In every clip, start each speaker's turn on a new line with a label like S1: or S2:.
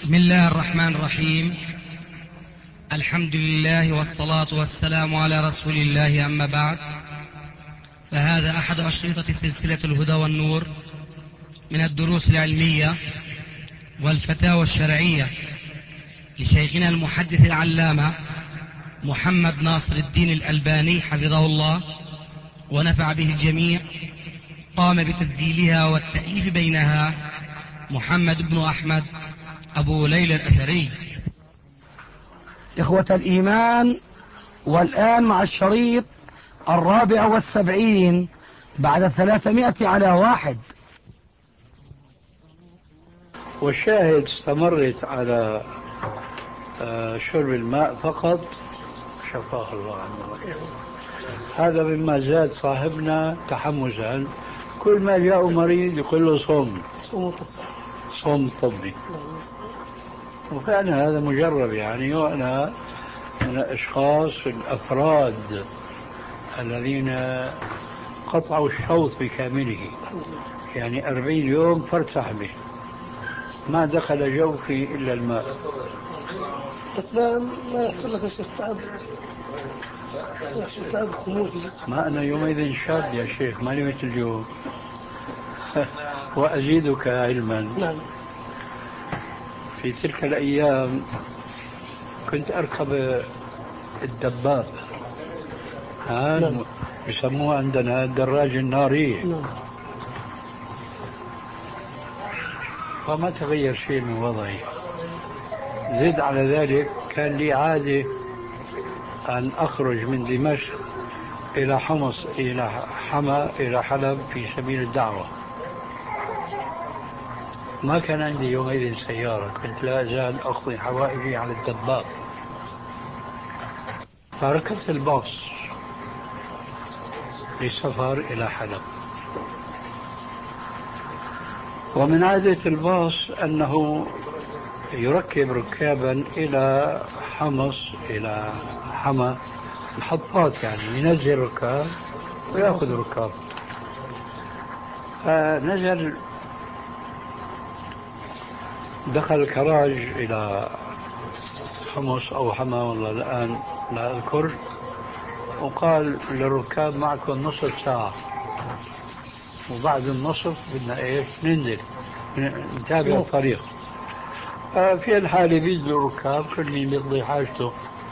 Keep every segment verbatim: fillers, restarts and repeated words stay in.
S1: بسم الله الرحمن الرحيم. الحمد لله والصلاة والسلام على رسول الله، أما بعد، فهذا أحد أشرطة سلسلة الهدى والنور من الدروس العلمية والفتاوى الشرعية لشيخنا المحدث العلامة محمد ناصر الدين الألباني حفظه الله ونفع به الجميع. قام بتسجيلها والتأليف بينها محمد بن أحمد أبو ليلى الأثري.
S2: إخوة الإيمان، والآن مع الشريط الرابع والسبعين بعد ثلاثمائة على واحد.
S3: والشاهد استمرت على شرب الماء فقط، شفاه الله عنه. هذا مما زاد صاحبنا تحمسا، كل ما جاء مريض يقول له صوم صوم طبي، وفعلا هذا مجرب يعني. وأنا من الأشخاص الأفراد الذين قطعوا الشوط بكامله، يعني أربعين يوم فارتاح به، ما دخل جوفي إلا الماء.
S4: بس ما ما يحصل لك يا شيخ تعب، يحصل تعب خمول في جسمك؟
S3: ما أنا يومئذ شاب يا شيخ، ماني مثل اليوم. وأزيدك علما.
S4: نعم.
S3: في تلك الأيام كنت أركب الدباب، ها
S4: نعم.
S3: يسموه عندنا الدراج الناري.
S4: نعم.
S3: فما تغير شيء من وضعي. زد على ذلك كان لي عادة أن أخرج من دمشق إلى حمص إلى حما إلى حلب في سبيل الدعوة. ما كان عندي يومئذ سيارة، كنت لا أزال أقضي حوائجي على الدباب، فركبت الباص للسفر إلى حلب. ومن عادة الباص أنه يركب ركابا إلى حمص إلى حما، محطات يعني، ينزل ركاب ويأخذ ركاب. فنزل، دخل الكراج إلى حمص أو حما والله الآن لا أذكر، وقال للركاب معكم نصف ساعة، وبعد النصف بدنا إيش ننزل نتابع الطريق. في الحالة بينزلوا الركاب، كل مين بيقضي حاجته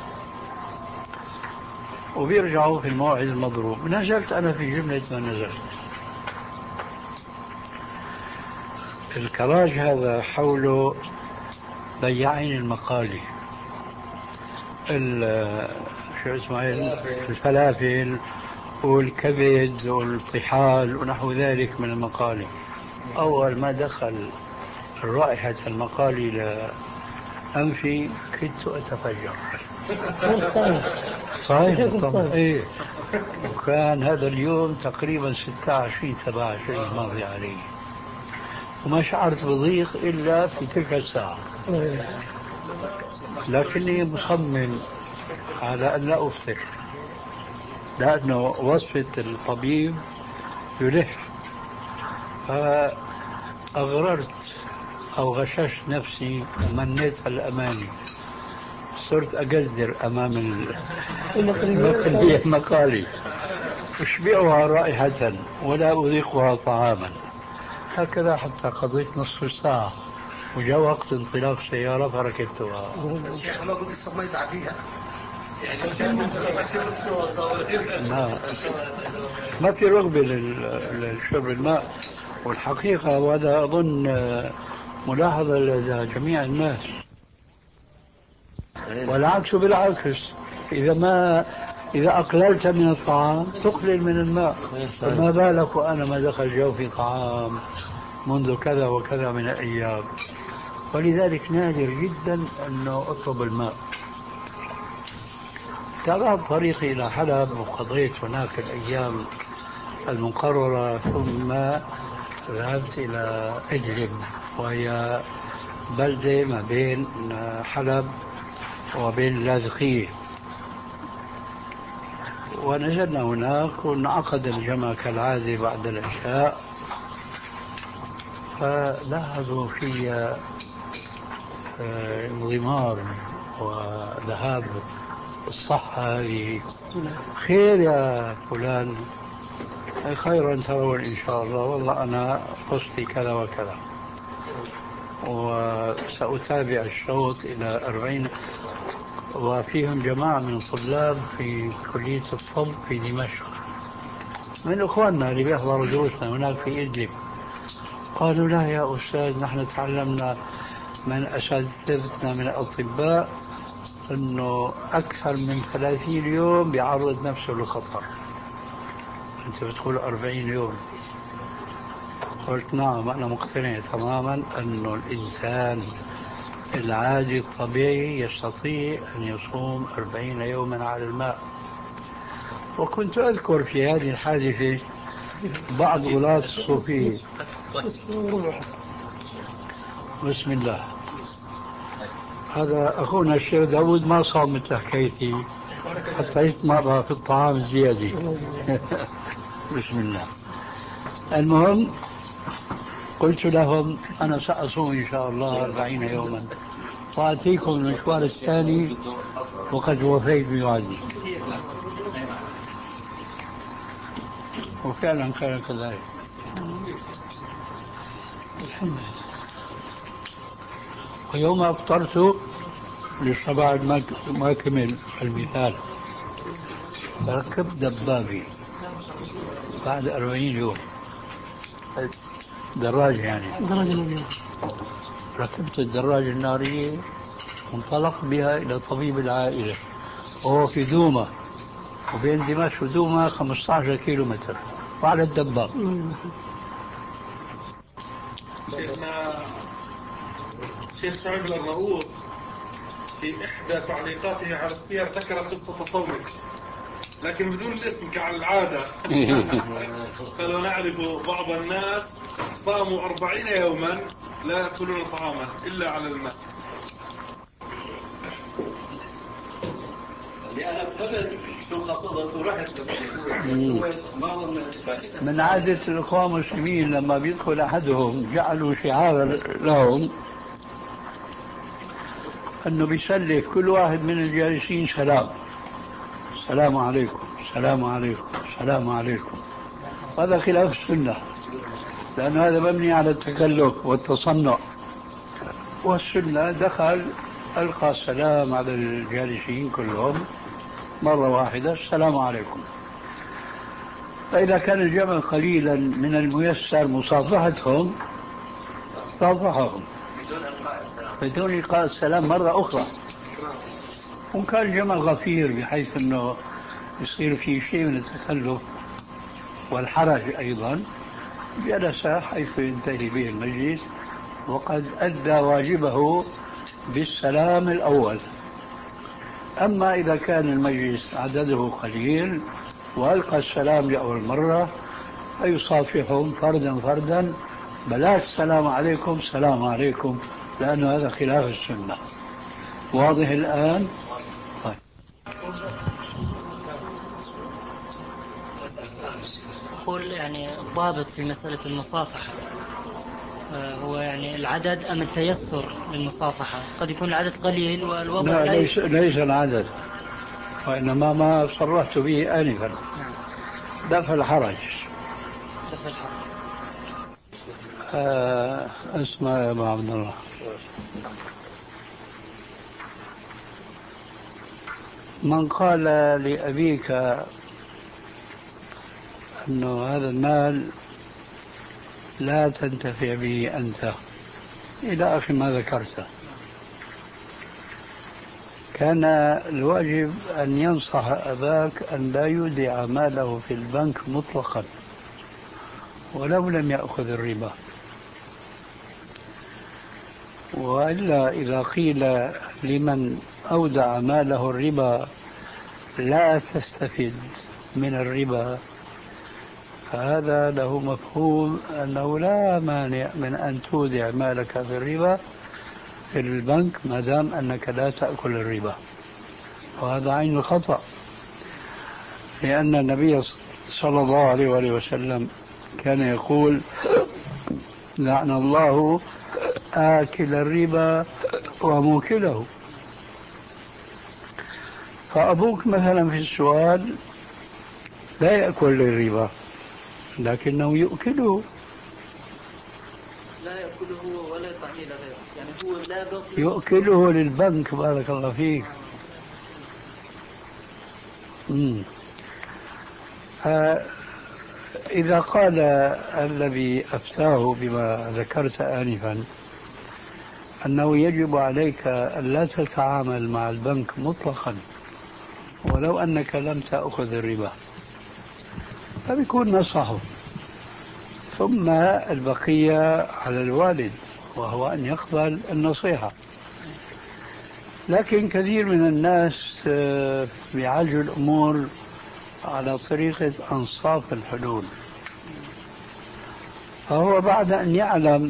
S3: وبيرجعوا في الموعد المضروب. نزلت أنا في جملة ما نزلت. الكراج هذا حوله بياعين المقالي، شو اسمه الفلافل والكبد والطحال ونحو ذلك من المقالي. أول ما دخل رائحة المقالي لأنفي كدت أتفجر. صحيح طبعا. إيه. وكان هذا اليوم تقريبا ستة وعشرين سبعة وعشرين ماضي عليه، وما شعرت بضيق إلا في تلك الساعة. لكني مصمم على أن لا أفطر، لأنه وصفة الطبيب يلح. فأغررت أو غششت نفسي ومنيت على الأماني، صرت أقدر أمام المقالي المقالي أشبعها رائحة ولا أذيقها طعاما. هكذا حتى قضيت نصف ساعة، وجاء وقت انطلاق سيارة فركبتها.
S4: شيخ ما قلت الصف ما يتعديها يعني
S3: ما ما في رغبة للشرب الماء. والحقيقة وهذا أظن ملاحظة لدى جميع الناس، والعكس بالعكس، إذا ما إذا أقللت من الطعام تقلل من الماء. فما بالك وأنا ما دخل جوفي طعام منذ كذا وكذا من الأيام. ولذلك نادر جدا أنه أطلب الماء. تابعت طريقي إلى حلب وقضيت هناك الأيام المقررة، ثم ذهبت إلى إدلب، وهي بلدة ما بين حلب وبين اللاذقية. ونزلنا هناك وانعقد الجمع كالعادة بعد العشاء. فلاحظوا في انضمار وذهاب الصحة هذه خير يا فلان، خيرا ترون إن شاء الله، والله أنا قصتي كذا وكذا، وسأتابع الشوط إلى أربعين. وفيهم جماعة من الطلاب في كلية الطب في دمشق من إخواننا اللي بيحضروا دروسنا هناك في إدلب، قالوا لا يا أستاذ نحن تعلمنا من أساتذتنا من الأطباء أنه أكثر من ثلاثين يوم بيعرض نفسه للخطر، أنت بتقول أربعين يوم. قلت نعم أنا مقتنع تماما أنه الإنسان العادي الطبيعي يستطيع أن يصوم أربعين يوما على الماء. وكنت أذكر في هذه الحادثة بعض غلاة الصوفية. بسم الله. هذا أخونا الشيخ داود ما صام مثل حكايتي حتى يطمر في الطعام الزيادة. بسم الله. المهم قلت لهم أنا سأصوم إن شاء الله أربعين يوما وأتيكم المشوار الثاني وقد وفيت بوعدي. وفعلا كان كذلك. الحمد لله. ويوم أفطرت لسه بعد ما ما كمل المثال ركبت دبابي بعد أربعين يوم، دراجة يعني ركبت الدراجة النارية وانطلق بها إلى طبيب العائلة وهو في دومة، وبين دمشق ودومة خمسة عشر كيلو متر وعلى الدباب.
S5: شيخنا شيخ شعيب الرؤوف في إحدى تعليقاته على السير ذكر قصة صومك لكن بدون الاسم كالعادة. قالوا نعرف بعض الناس صاموا أربعين يوما لا يأكلون طعاما إلا على الماء.
S3: أنا فهمت شو قصدت ورحت من عادة الإخوان المسلمين لما بيدخل أحدهم جعلوا شعارا لهم أنه بيسلف كل واحد من الجالسين سلام، السلام عليكم السلام عليكم السلام عليكم. هذا خلاف السنة لأن هذا مبني على التكلف والتصنع، والسنة دخل ألقى السلام على الجالسين كلهم مرة واحدة السلام عليكم. فإذا كان الجمع قليلا من الميسر مصافحتهم صافحهم بدون إلقاء السلام مرة أخرى. وإن كان الجمع غفير بحيث أنه يصير في شيء من التكلف والحرج أيضا جلس حيث ينتهي به المجلس وقد أدى واجبه بالسلام الأول. أما إذا كان المجلس عدده قليل وألقى السلام لأول مرة فيصافحهم فردا فردا، بلاش السلام عليكم السلام عليكم، لأنه هذا خلاف السنة. واضح الآن؟ طيب.
S6: أقول يعني الضابط في مسألة المصافحة هو يعني العدد أم التيسر للمصافحة؟ قد يكون العدد قليل والوضع
S3: لا ليس, ليس العدد، وإنما ما صرحت به آنفا دفع الحرج.
S6: دفع الحرج.
S3: آه اسمع يا أبو عبد الله، من قال لأبيك أنه هذا المال لا تنتفع به أنت إلى آخر ما ذكرته، كان الواجب أن ينصح أباك أن لا يودع ماله في البنك مطلقا ولو لم يأخذ الربا. وإلا إذا قيل لمن أودع ماله الربا لا تستفيد من الربا، فهذا له مفهوم أنه لا مانع من أن تودع مالك في الربا في البنك ما دام أنك لا تأكل الربا، وهذا عين الخطأ، لأن النبي صلى الله عليه وآله وسلم كان يقول لعن الله آكل الربا وموكله. فأبوك مثلا في السؤال لا يأكل الربا لكنه يؤكله.
S6: لا يأكله ولا يطعمه لغيره، يعني هو لا بقي
S3: يؤكله للبنك. بارك الله فيك. مم. آه إذا قال الذي أفتاه بما ذكرت آنفا أنه يجب عليك أن لا تتعامل مع البنك مطلقا ولو أنك لم تأخذ الربا، فبيكون نصحه، ثم البقية على الوالد وهو أن يقبل النصيحة. لكن كثير من الناس بيعالجوا الأمور على طريقة أنصاف الحلول، فهو بعد أن يعلم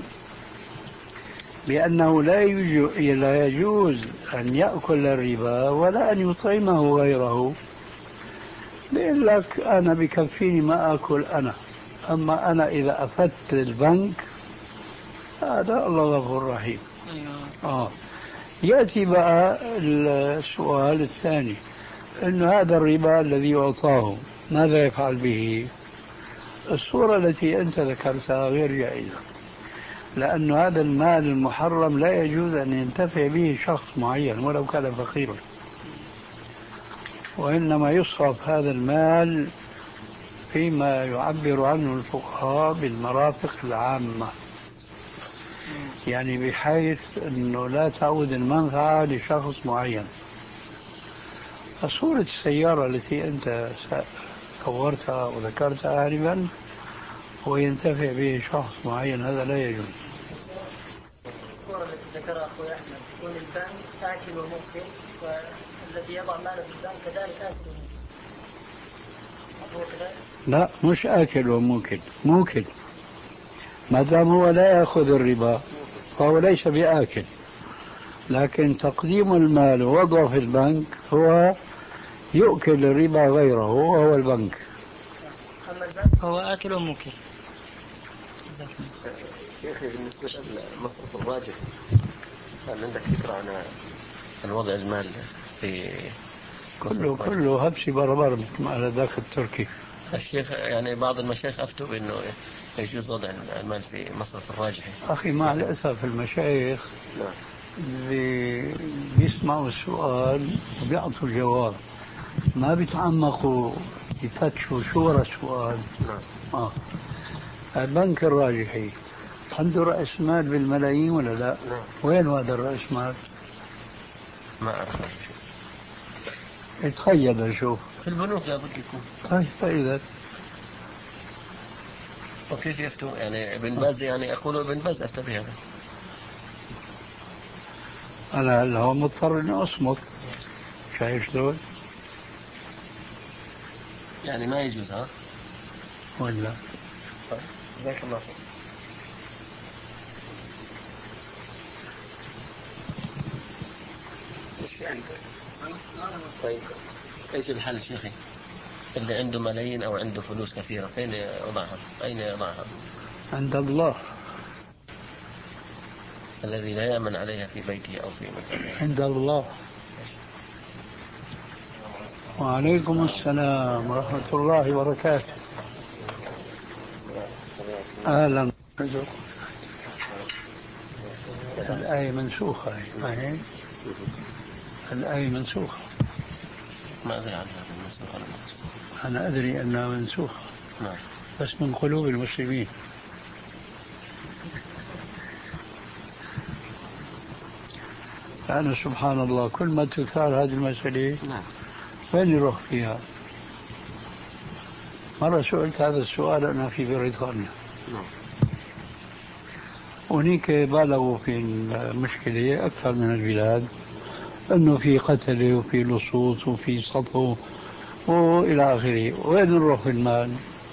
S3: بأنه لا يجوز أن يأكل الربا ولا أن يطعمه غيره، بيقول لك أنا بكفيني ما أكل أنا، أما أنا إذا أفدت البنك هذا الله غفور رحيم. آه. يأتي بقى السؤال الثاني، أن هذا الربا الذي أعطاه ماذا يفعل به؟ الصورة التي أنت ذكرتها غير جائزة، لأن هذا المال المحرم لا يجوز أن ينتفع به شخص معين ولو كان فقيرا، وإنما يصرف هذا المال فيما يعبر عنه الفقهاء بالمرافق العامة، يعني بحيث أنه لا تعود المنفعة لشخص معين. فصورة السيارة التي أنت صورتها وذكرتها آنفا وينتفع به شخص معين هذا لا يجوز.
S6: الصورة التي ذكرها أخوي أحمد يكون البنك آكل وموكل، والذي يضع ماله في البنك كذلك آكل وموكل.
S3: لا، مش آكل وموكل، موكل. ما دام هو لا يأخذ الربا فهو ليس بآكل، لكن تقديم المال ووضعه في البنك هو يؤكل الربا غيره وهو البنك.
S6: أما البنك فهو آكل وموكل.
S7: شيخي بالنسبة للمصرف الراجح، هل عندك فكرة عن الوضع المال في
S3: كله كله هبسي بربر على ذاك التركي؟
S7: الشيخ يعني بعض المشايخ أفتوا بأنه يجوز وضع المال في مصرف الراجحي.
S3: أخي مع الأسف المشايخ اللي بيسمعوا السؤال وبيعطوا الجواب ما بيتعمقوا يفتشوا شو ورا السؤال. آه. البنك الراجحي عنده رأس مال بالملايين ولا لا؟
S7: نعم.
S3: وين هذا الرأس مال؟
S7: ما أعرف.
S3: اتخيل نشوف.
S7: في البنوك لابد يكون.
S3: طيب فإذا
S7: وكيف يفتوا يعني ابن باز، يعني أقول ابن باز أفتى بهذا.
S3: أنا هلا هو مضطر إني أصمت، شايف شلون؟
S7: يعني ما يجوز ها؟
S3: ولا
S7: طيب جزاك الله خير. ايش في عندك؟ طيب ايش الحل شيخي؟ اللي عنده ملايين او عنده فلوس كثيرة فين يضعها؟ اين يضعها؟
S3: عند الله
S7: الذي لا يأمن عليها في بيته او في مكانه.
S3: عند الله. وعليكم السلام ورحمة الله وبركاته. أهلا. الآية منسوخة هي. الآية منسوخة.
S7: ما أدري عنها منسوخة ولا منسوخة.
S3: أنا أدري أنها منسوخة.
S7: نعم.
S3: بس من قلوب المسلمين. فأنا سبحان الله كل ما تثار هذه المسألة
S7: نعم.
S3: وين يروح فيها؟ مرة سئلت هذا السؤال أنا في بريطانيا.
S7: نعم.
S3: هناك بالغوا في المشكلة أكثر من البلاد، أنه في قتل وفي لصوص وفي سطو وإلى آخره. وين نروح في المال؟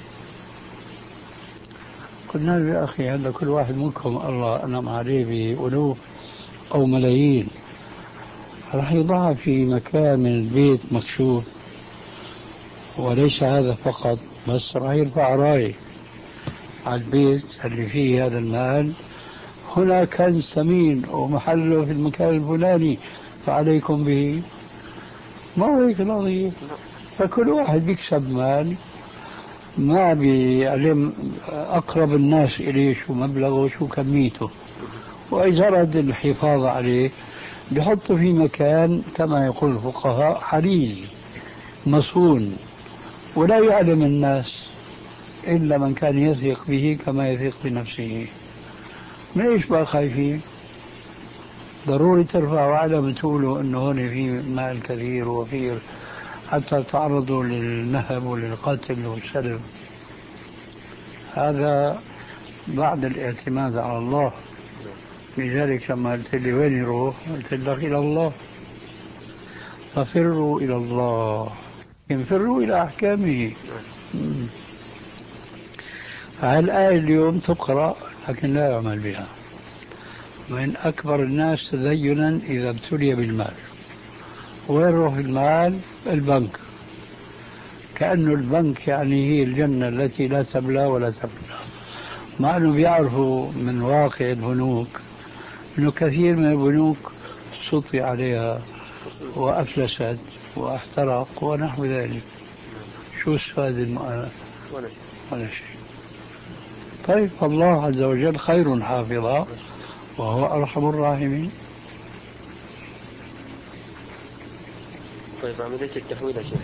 S3: قلنا له يا أخي هذا كل واحد منكم الله أنعم عليه بألوف أو ملايين، راح يضعها في مكان من البيت مكشوف، وليس هذا فقط، بس راح يرفع راية على البيت اللي فيه هذا المال، هنا كنز ثمين ومحله في المكان الفلاني فعليكم به. ما هو هيك القضية. فكل واحد بيكسب مال ما بيعلم أقرب الناس إليه شو مبلغه وشو كميته، وإذا أراد الحفاظ عليه بحطه في مكان كما يقول الفقهاء حريز مصون، ولا يعلم الناس إلا من كان يثق به كما يثق بنفسه. من إيش بقى خايفين؟ ضروري ترفعوا علم تقولوا إنه هون في مال كثير ووفير حتى تعرضوا للنهب وللقتل والسلب. هذا بعد الاعتماد على الله. لذلك لما قلت لي وين يروح؟ قلت لك إلى الله. ففروا إلى الله، انفروا إلى أحكامه. هالآية اليوم تقرأ لكن لا يعمل بها. من أكبر الناس تدينا إذا ابتلي بالمال. وين يروح المال؟ البنك. كأنه البنك يعني هي الجنة التي لا تبلى ولا تبلى، مع أنه بيعرفوا من واقع البنوك أنه كثير من البنوك سطي عليها وأفلست واحترق ونحو ذلك. شو استفاد المؤمن؟ ولا شيء. طيب الله عز وجل خير حافظا وهو أرحم الراحمين.
S7: طيب عملية التحويل يا شيخ،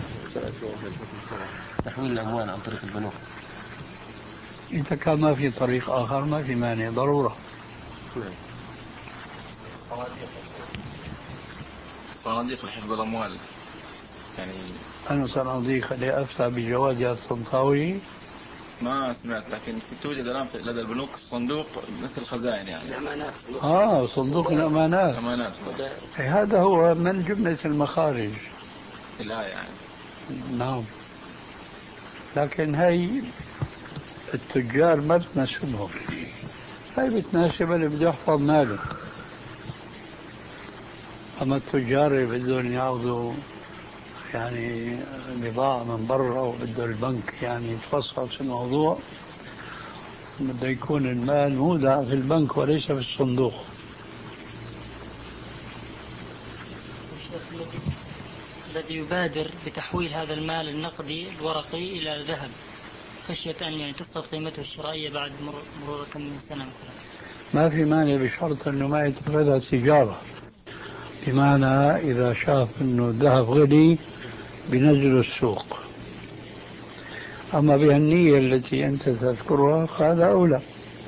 S7: تحويل الأموال عن طريق البنوك،
S3: إذا كان ما في طريق آخر ما في مانع ضرورة.
S8: صناديق لحفظ الأموال يعني.
S3: أنا صناديق اللي أفتى بجواز الطنطاوي
S8: ما سمعت، لكن توجد الآن لدى البنوك صندوق مثل خزائن يعني.
S7: الأمانات.
S3: آه صندوق الأمانات.
S8: الأمانات.
S3: هذا هو من جملة المخارج
S8: الآية يعني.
S3: نعم. لكن هاي التجار ما بتناسبهم، هاي بتناسب اللي بده يحفظ ماله. أما التجار اللي بدهم ياخذوا يعني بضاعة من برا وبده البنك يعني يتفصل الموضوع، بده يكون المال مودع في البنك وليس في الصندوق.
S6: الذي يبادر بتحويل هذا المال النقدي الورقي إلى ذهب خشية أن يعني تفقد قيمته الشرائية بعد مرور كم من سنة مثلا.
S3: ما في مانع بشرط أنه ما يتخذها تجارة، بمعنى إذا شاف أنه الذهب غلي بنزل السوق. أما بهالنية التي أنت تذكرها فهذا أولى.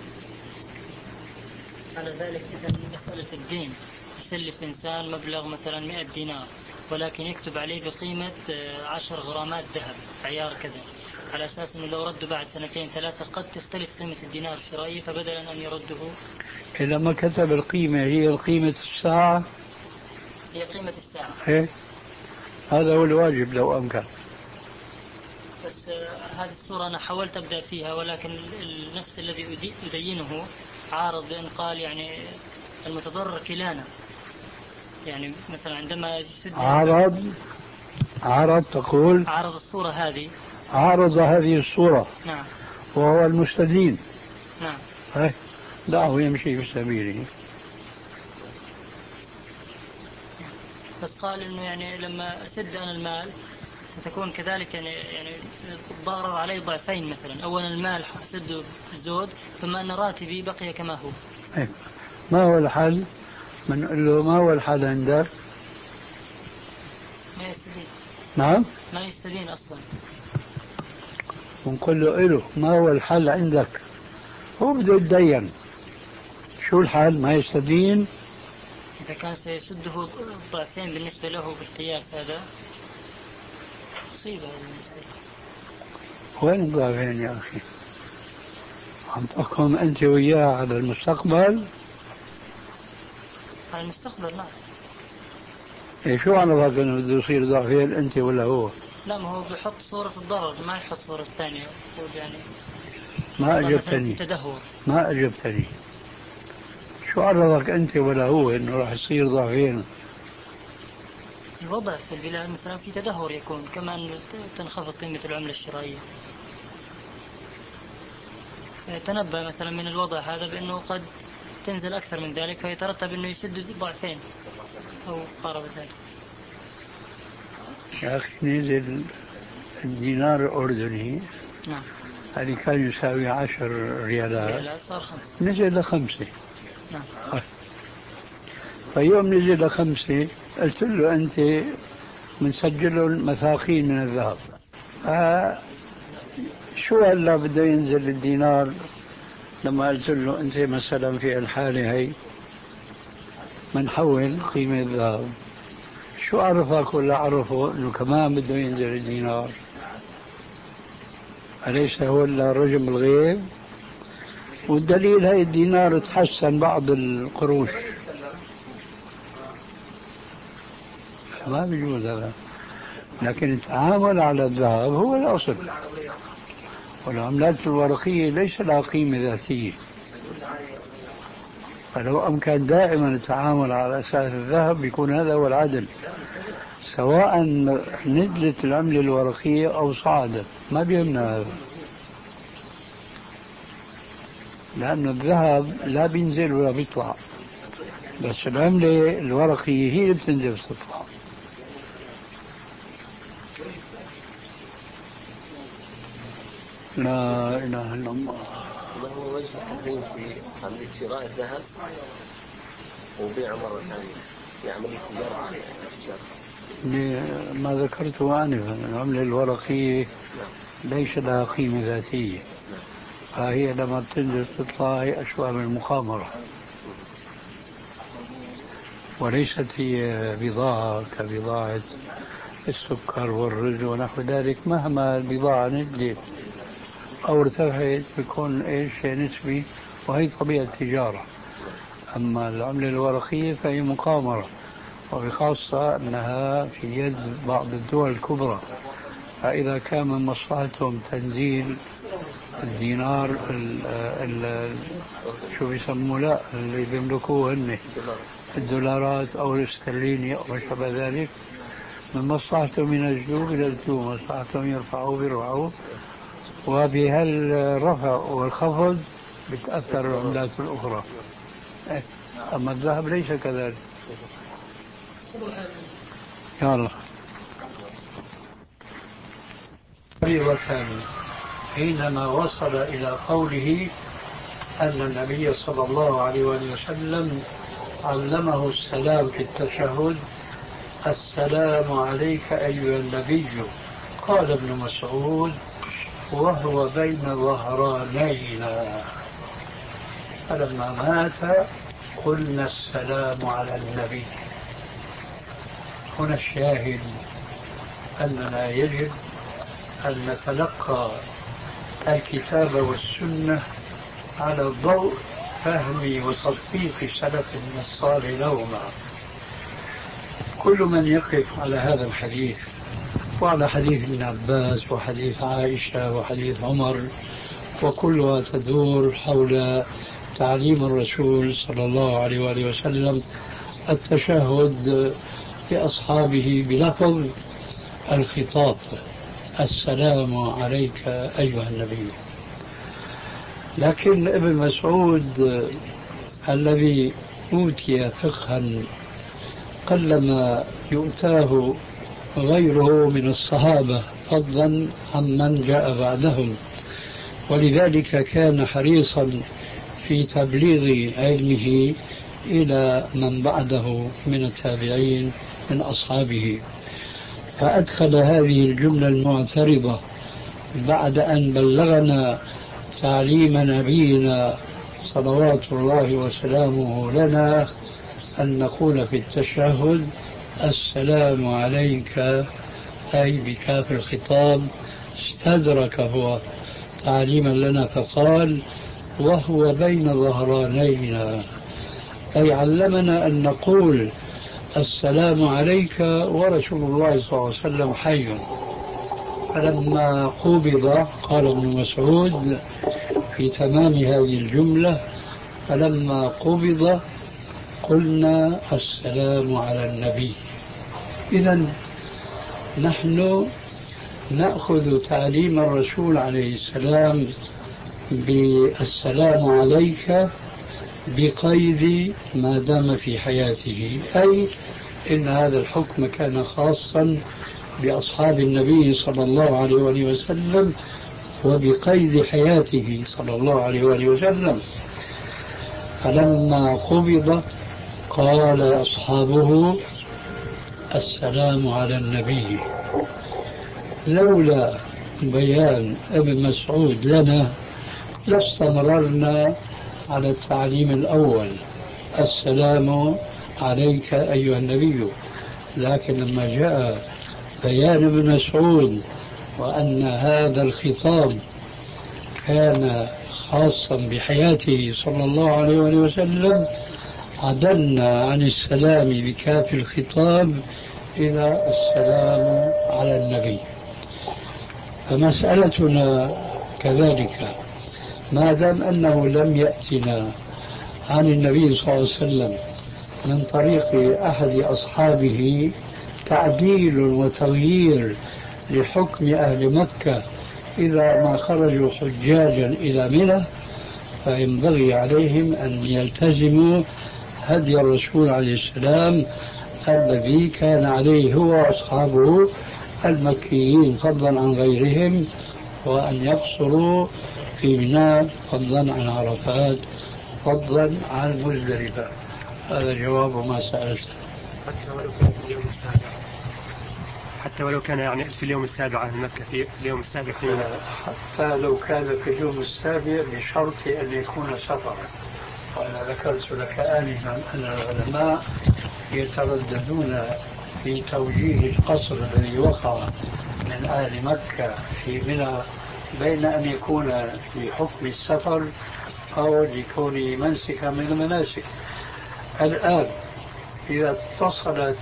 S6: على ذلك إذا مسألة الدين، يسلف إنسان مبلغ مثلا مئة دينار ولكن يكتب عليه بقيمة عشر غرامات ذهب عيار كذا، على أساس أنه لو ردوا بعد سنتين ثلاثة قد تختلف قيمة الدينار الشرائية، فبدلا أن يرده
S3: إذا ما كتب القيمة هي قيمة الساعة،
S6: هي قيمة الساعة.
S3: إيه؟ هذا هو الواجب لو أمكن.
S6: بس هذه الصورة أنا حاولت أبدأ فيها، ولكن النفس الذي أدينه عارض بأن قال يعني المتضرر كلانا، يعني مثلا عندما يسد
S3: عارض عارض تقول
S6: عارض الصورة هذه،
S3: عارض هذه الصورة.
S6: نعم.
S3: وهو المستدين.
S6: نعم.
S3: هاي دعه يمشي في سبيله.
S6: بس قال إنه يعني لما أسد أنا المال ستكون كذلك يعني يعني الضرر علي ضعفين، مثلا أولا المال سده زود، ثم أن راتبي بقي كما هو.
S3: هاي. ما هو الحل؟ من له ما هو الحل عندك؟
S6: ما يستدين.
S3: نعم.
S6: ما يستدين أصلا.
S3: ونقول له إله ما هو الحل عندك؟ هو بده يتدين. شو الحل؟ ما يستدين.
S6: إذا كان سيسده ضعفين بالنسبة له بالقياس هذا مصيبة بالنسبة له.
S3: وين الضعفين يا أخي؟ عم تحكم أنت وياه على المستقبل؟
S6: على المستقبل نعم.
S3: إيه شو عرفك إنه بده يصير ضعفين أنت ولا هو؟
S6: لا، ما هو بيحط صورة الضرر ما يحط صورة ثانية. يقول يعني
S3: ما أجبتني.
S6: تدهور.
S3: ما أجبتني. شو عرفك أنت ولا هو إنه راح يصير ضعفين؟
S6: الوضع في البلاد مثلا في تدهور يكون، كمان تنخفض قيمة العملة الشرائية. تنبأ مثلا من الوضع هذا بأنه قد تنزل أكثر من ذلك فيترتب أنه يسدد ضعفين أو قارب ذلك.
S3: يا أخي نزل الدينار الأردني،
S6: نعم،
S3: هذه كان يساوي عشر ريالات،
S6: صار خمسة،
S3: نزل لخمسة.
S6: نعم.
S3: فيوم نزل لخمسة قلت له أنت منسجل المثاقين من الذهب، آه شو هلا بده ينزل الدينار؟ لما قلت له أنت مثلا في الحالة هي منحول قيمة الذهب، شو عرفك ولا عرفه أنه كمان بده ينزل الدينار؟ أليس هو إلا رجم الغيب؟ والدليل هاي الدينار تحسن بعض القروش، ما بيجوز هذا. لكن التعامل على الذهب هو الأصل، والعملات الورقية ليس لها قيمة ذاتية. فلو أمكن دائما التعامل على أساس الذهب يكون هذا هو العدل، سواء نزلت العملة الورقية أو صعدت، ما بيهمنا هذا، لأن الذهب لا بينزل ولا بيطلع، بس العملة الورقية هي اللي بتنزل وتطلع. لا إله إلا الله.
S7: ما هو وجه التحريم في عملية شراء الذهب وبيعه مرة ثانية في عملية تجارة التجارة؟
S3: ما ذكرته آنفا، العملة الورقية ليس لها قيمة ذاتية، فهي لما بتنزل تطلع هي أشبه من المخامرة، وليست هي بضاعة كبضاعة السكر والرز ونحو ذلك. مهما البضاعة نزلت أو ارتفعت بيكون إيش نسبي، وهي طبيعة التجارة. أما العملة الورقية فهي مقامرة، وبخاصة أنها في يد بعض الدول الكبرى، فإذا كان من مصلحتهم تنزيل الدينار ال ال شو بيسموه لا اللي بيملكوه هن الدولارات أو الاسترليني أو ما شابه ذلك، من مصلحتهم ينزلوه ينزلوه، مصلحتهم يرفعوه بيرفعوه، وبهالرفع والخفض بتأثر العملات الأخرى. أما الذهب ليس كذلك. يلا فريضة حينما وصل إلى قوله أن النبي صلى الله عليه وسلم علمه السلام في التشهد: السلام عليك أيها النبي. قال ابن مسعود: وهو بين ظهرانينا. فلما مات قلنا السلام على النبي. هنا الشاهد أننا يجب أن نتلقى الكتاب والسنة على ضوء فهم وتطبيق سلفنا الصالح لهما. كل من يقف على هذا الحديث وعلى حديث ابن عباس وحديث عائشة وحديث عمر، وكلها تدور حول تعليم الرسول صلى الله عليه وآله وسلم التشهد لأصحابه بلفظ الخطاب: السلام عليك أيها النبي. لكن ابن مسعود الذي أوتي فقها قلما يؤتاه غيره من الصحابة فضلا عمن جاء بعدهم، ولذلك كان حريصا في تبليغ علمه إلى من بعده من التابعين من أصحابه، فأدخل هذه الجملة المعترضة بعد أن بلغنا تعليم نبينا صلوات الله وسلامه لنا أن نقول في التشهد: السلام عليك، أي بكاف الخطاب. استدرك هو تعليما لنا فقال: وهو بين ظهرانينا، أي علمنا أن نقول السلام عليك ورسول الله صلى الله عليه وسلم حي. فلما قبض، قال ابن مسعود في تمام هذه الجملة: فلما قبض قلنا السلام على النبي. إذن نحن نأخذ تعليم الرسول عليه السلام بالسلام عليك بقيد ما دام في حياته، أي إن هذا الحكم كان خاصا بأصحاب النبي صلى الله عليه وآله وسلم وبقيد حياته صلى الله عليه وآله وسلم. فلما قبض قال أصحابه السلام على النبي. لولا بيان ابن مسعود لنا لاستمررنا على التعليم الأول السلام عليك أيها النبي، لكن لما جاء بيان ابن مسعود وأن هذا الخطاب كان خاصا بحياته صلى الله عليه وسلم عدلنا عن السلام بكاف الخطاب إلى السلام على النبي. فمسألتنا كذلك ما دام أنه لم يأتنا عن النبي صلى الله عليه وسلم من طريق أحد أصحابه تعديل وتغيير لحكم أهل مكة إذا ما خرجوا حجاجا إلى منى، فينبغي عليهم أن يلتزموا هدي الرسول عليه السلام الذي كان عليه هو وأصحابه المكيين فضلا عن غيرهم، وأن يقصروا في منى فضلا عن عرفات فضلا عن مزدلفة. هذا جواب ما سألت.
S9: حتى ولو كان في اليوم السابع حتى ولو كان يعني في اليوم السابع أهل مكة في اليوم السابع في منى،
S3: حتى لو كان في اليوم السابع بشرط أن يكون سفرا. وأنا ذكرت لك آنفا أن العلماء يترددون في توجيه القصر الذي وقع من أهل مكة في منى بين أن يكون في حكم السفر أو لكونه منسكا من المناسك. الآن إذا اتصلت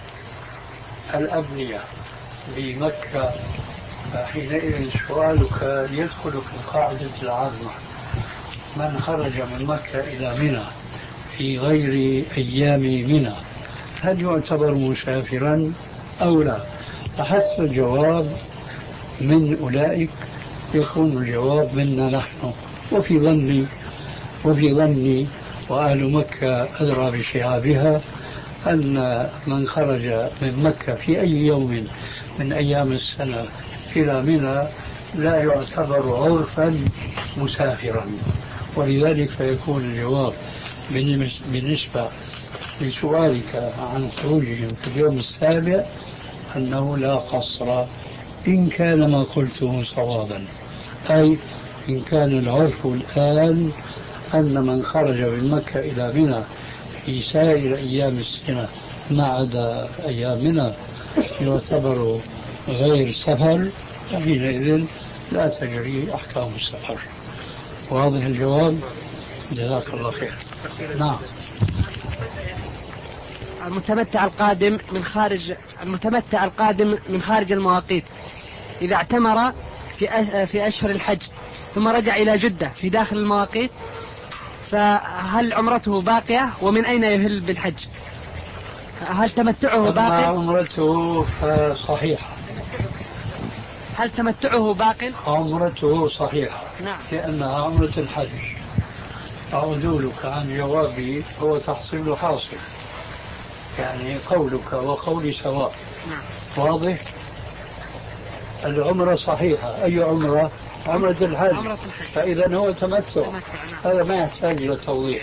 S3: الأبنية بمكة فحينئذ سؤالك يدخل في القاعدة العامة: من خرج من مكة إلى منى في غير أيام منى هل يعتبر مسافرا أو لا؟ فحسب الجواب من أولئك يكون الجواب منا نحن. وفي ظني وفي ظني وأهل مكة أدرى بشعابها أن من خرج من مكة في أي يوم من أيام السنة إلى منى لا يعتبر عرفا مسافرا، ولذلك فيكون الجواب بالنسبة لسؤالك عن خروجهم في اليوم السابع أنه لا قصر إن كان ما قلته صوابا، أي إن كان العرف الآن أن من خرج من مكة إلى منى في سائر أيام السنة ما عدا أيام منى يعتبر غير سفر، فحينئذ لا تجري أحكام السفر. واضح الجواب؟ جزاك الله خير. نعم.
S2: المتمتع القادم من خارج المتمتع القادم من خارج المواقيت إذا اعتمر في في أشهر الحج ثم رجع إلى جدة في داخل المواقيت، فهل عمرته باقية؟ ومن أين يهل بالحج؟ هل تمتعه باق؟
S3: عمرته صحيحة.
S2: هل تمتعه باق؟
S3: عمرته صحيحة.
S2: نعم.
S3: لأنها عمرة الحج. أعذولك عن جوابي هو تحصيل حاصل، يعني قولك وقولي سواء.
S2: نعم.
S3: واضح؟ العمرة صحيحة. أي عمرة؟ عمرة الحج.
S2: عمرة الحج.
S3: فإذا هو تمتع.
S2: تمتع. نعم.
S3: هذا ما يحتاج إلى توضيح.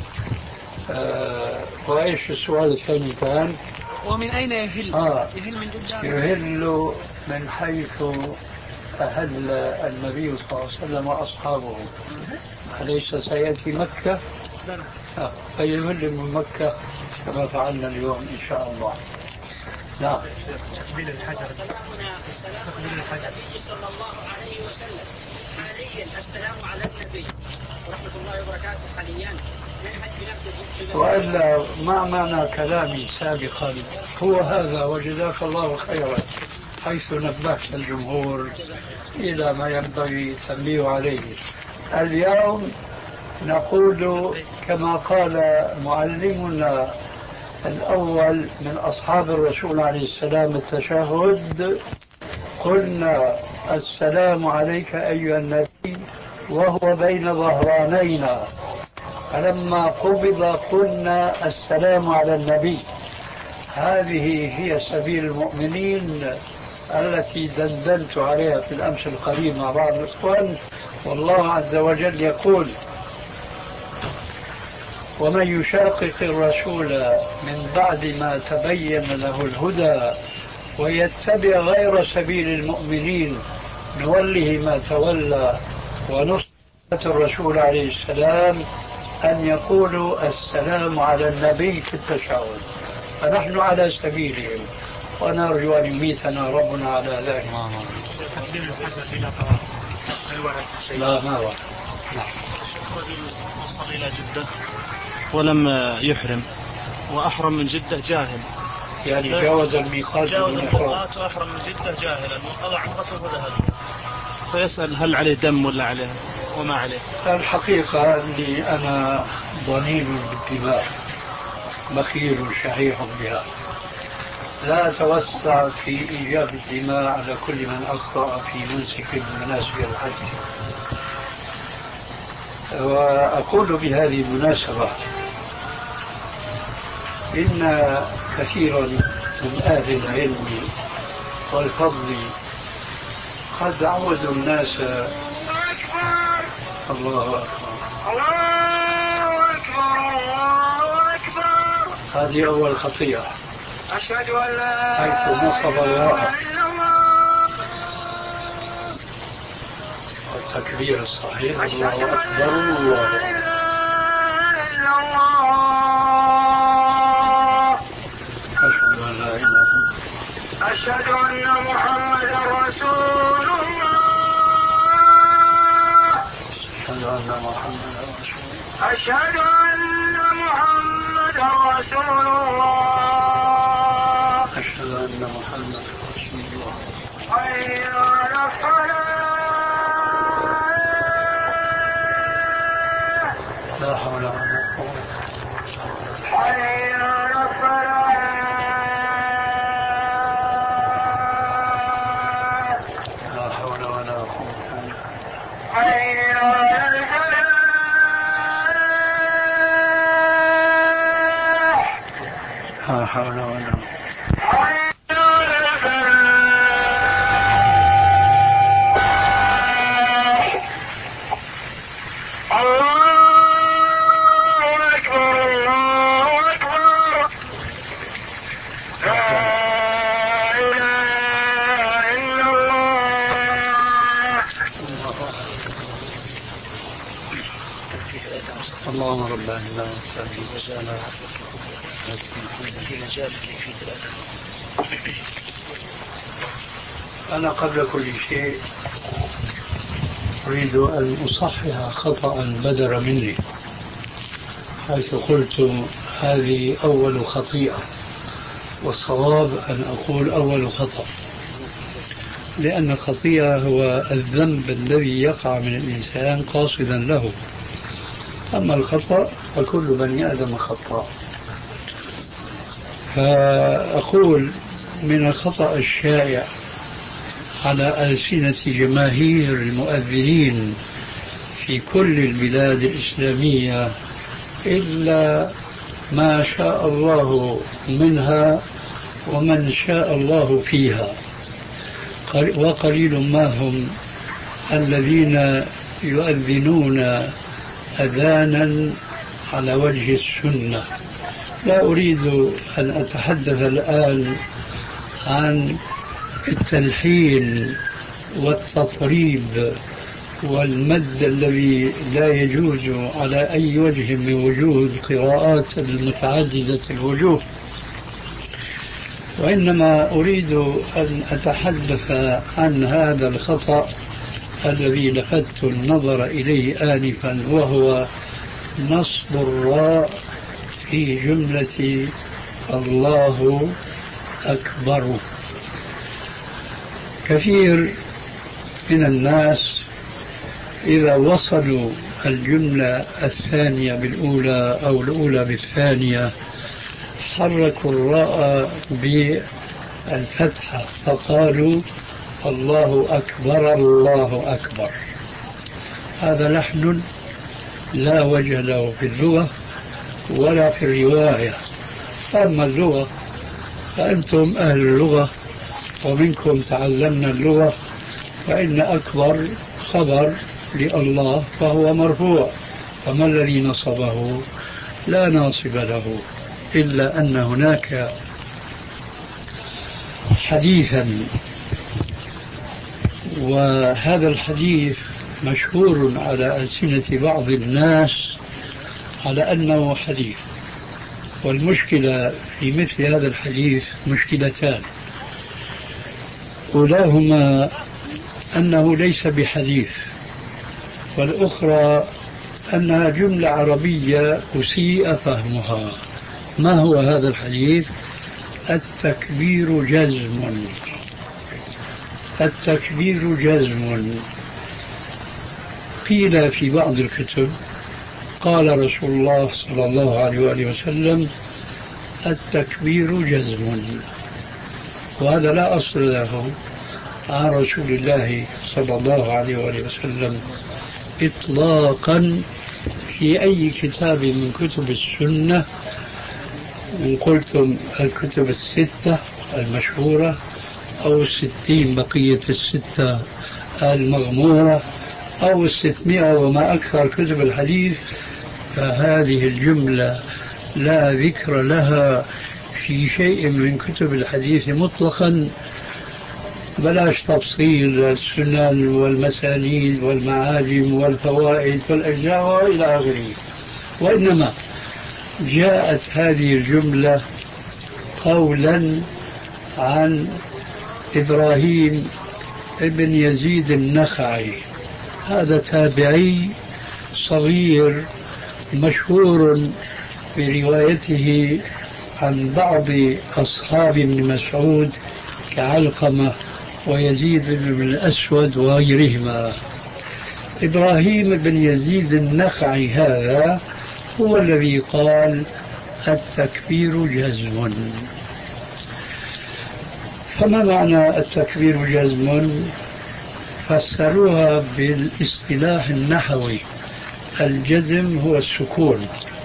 S3: آه وإيش السؤال الثاني كان؟
S2: ومن أين يهل؟
S3: آه.
S2: يهل من جدة.
S3: يهل من حيث أهل النبي صلى الله عليه وسلم وأصحابه، أليس سيأتي مكة؟ آه. فيهل من مكة كما فعلنا اليوم إن شاء الله. نعم.
S9: تقبيل الحجر. تقبيل الحجر.
S10: النبي صلى الله عليه وسلم حاليا السلام على النبي ورحمة الله وبركاته حاليا من حج نفسه.
S3: وإلا ما معنى كلامي سابقا هو هذا، وجزاك الله خيرا حيث نبهت الجمهور إلى ما ينبغي التنبيه عليه. اليوم نقول كما قال معلمنا الأول من أصحاب الرسول عليه السلام التشهد: قلنا السلام عليك أيها النبي وهو بين ظهرانينا. فلما قبض قلنا السلام على النبي. هذه هي سبيل المؤمنين التي دندنت عليها في الأمس القريب مع بعض الإخوان. والله عز وجل يقول: ومن يشاقق الرسول من بعد ما تبين له الهدى ويتبع غير سبيل المؤمنين نوله ما تولى ونصرة الرسول عليه السلام أن يقولوا السلام على النبي في التشهد. فنحن على سبيلهم ونرجو أن يميتنا ربنا على ذلك.
S11: تقديم الحجر إلى طواف هل ورد شيء؟
S3: لا ما ورد. نعم.
S11: رجل وصل إلى جدة ولم يحرم وأحرم من جدة جاهل،
S3: يعني جاوز الميقات
S11: جاوز الميقات وأحرم من جدة جاهلا وقضى عمرته وذهب، فيسأل هل عليه دم ولا عليه وما عليه؟
S3: الحقيقة أني أنا ضنين بالدماء بخيل شحيح بها، لا أتوسع في إيجاب الدماء على كل من أخطأ في منسك من مناسك الحج. وأقول بهذه المناسبة إن كثيرا من أهل العلم والفضل قد عودوا الناس. الله أكبر الله أكبر الله أكبر. هذه أول خطيئة. أشهد أن لا حيث نصب الله التكبير الصحيح. الله أكبر الله أشهد أن محمدا رسول الله. أشهد أن محمدا رسول الله. أشهد أن محمدا رسول الله. أشهد أن محمدا رسول الله. حي على الصلاة. لا حول ولا قوة. حي على الصلاة. لا حول ولا قوة. اللهم رب العالمين في مجال كيفية الأداء. أنا قبل كل شيء أريد أن أصحح خطأ بدر مني، حيث قلت هذه أول خطيئة، والصواب أن أقول أول خطأ، لأن الخطيئة هو الذنب الذي يقع من الإنسان قاصدا له، أما الخطأ فكل بني آدم خطأ. فأقول من الخطأ الشائع على ألسنة جماهير المؤذنين في كل البلاد الإسلامية إلا ما شاء الله منها ومن شاء الله فيها، وقليل ما هم الذين يؤذنون أذانا على وجه السنة. لا أريد أن أتحدث الآن عن التلحين والتطريب والمد الذي لا يجوز على أي وجه من وجوه القراءات المتعددة الوجوه، وإنما أريد أن أتحدث عن هذا الخطأ الذي لفتت النظر إليه آنفا، وهو نصب الراء في جملة الله أكبر. كثير من الناس إذا وصلوا الجملة الثانية بالأولى أو الأولى بالثانية حركوا الراء بالفتحة فقالوا الله أكبر الله أكبر. هذا لحن لا وجه له في اللغة ولا في الرواية. أما اللغة فأنتم أهل اللغة ومنكم تعلمنا اللغة، فإن أكبر خبر لله فهو مرفوع، فما الذي نصبه؟ لا ناصب له، إلا أن هناك حديثا، وهذا الحديث مشهور على ألسنة بعض الناس على أنه حديث. والمشكلة في مثل هذا الحديث مشكلتان، أولاهما أنه ليس بحديث، والأخرى أنها جملة عربية أسيء فهمها. ما هو هذا الحديث؟ التكبير جزم، التكبير جزم. قيل في بعض الكتب قال رسول الله صلى الله عليه وآله وسلم التكبير جزم، وهذا لا أصل له عن رسول الله صلى الله عليه وآله وسلم إطلاقا في أي كتاب من كتب السنة، إن قلتم الكتب الستة المشهورة أو الستين بقية الستة المغمورة أو الستمائة وما أكثر كتب الحديث، فهذه الجملة لا ذكر لها في شيء من كتب الحديث مطلقا. بلاش تفصيل السنن والمسانيد والمعاجم والفوائد والأجزاء وإلى آخره، وإنما جاءت هذه الجملة قولا عن إبراهيم ابن يزيد النخعي. هذا تابعي صغير مشهور بروايته عن بعض أصحاب ابن مسعود كعلقمة ويزيد بن الأسود وغيرهما. إبراهيم بن يزيد النخعي هذا هو الذي قال التكبير جزم. فما معنى التكبير جزم؟ فسروها بالاصطلاح النحوي، الجزم هو السكون،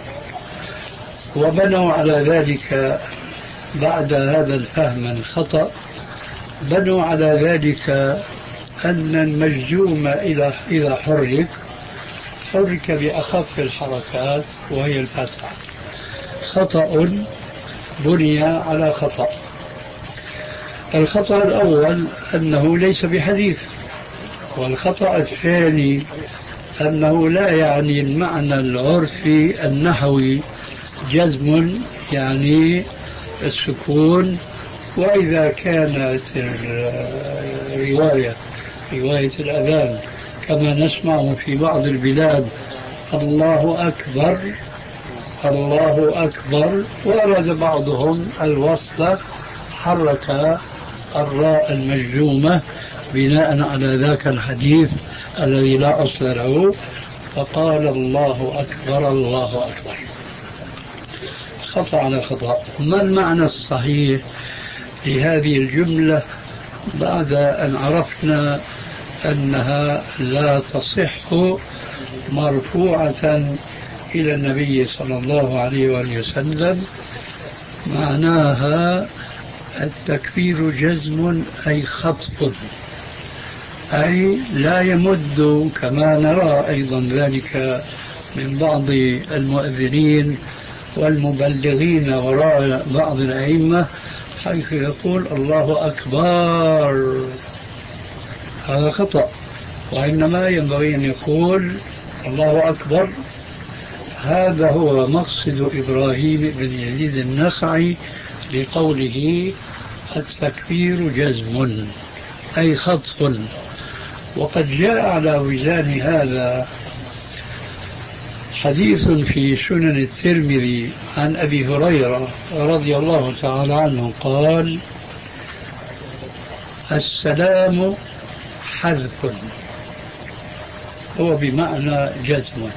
S3: وبنوا على ذلك بعد هذا الفهم الخطأ، بنوا على ذلك أن المجزوم إذا حرك حرك بأخف الحركات وهي الفتحة. خطأ بني على خطأ. الخطأ الأول أنه ليس بحديث، والخطأ الثاني أنه لا يعني المعنى العرفي النحوي جزم يعني السكون. وإذا كانت الرواية رواية الأذان كما نسمع في بعض البلاد الله أكبر الله أكبر، وأراد بعضهم الوصل حرك الراء المجزومة بناء على ذاك الحديث الذي لا أصل له، فقال الله أكبر الله أكبر. خطأ على خطأ. ما المعنى الصحيح لهذه الجملة بعد أن عرفنا أنها لا تصح مرفوعة إلى النبي صلى الله عليه وآله وسلم؟ معناها التكبير جزم أي خطف، أي لا يمد كما نرى أيضا ذلك من بعض المؤذنين والمبلغين وراء بعض الأئمة، حيث يقول الله أكبر. هذا خطأ، وإنما ينبغي أن يقول الله أكبر. هذا هو مقصد إبراهيم بن يزيد النخعي لقوله التكبير جزم أي خطف. وقد جاء على وزان هذا حديث في سنن الترمذي عن أبي هريرة رضي الله تعالى عنه قال السلام حذف، هو بمعنى جزم.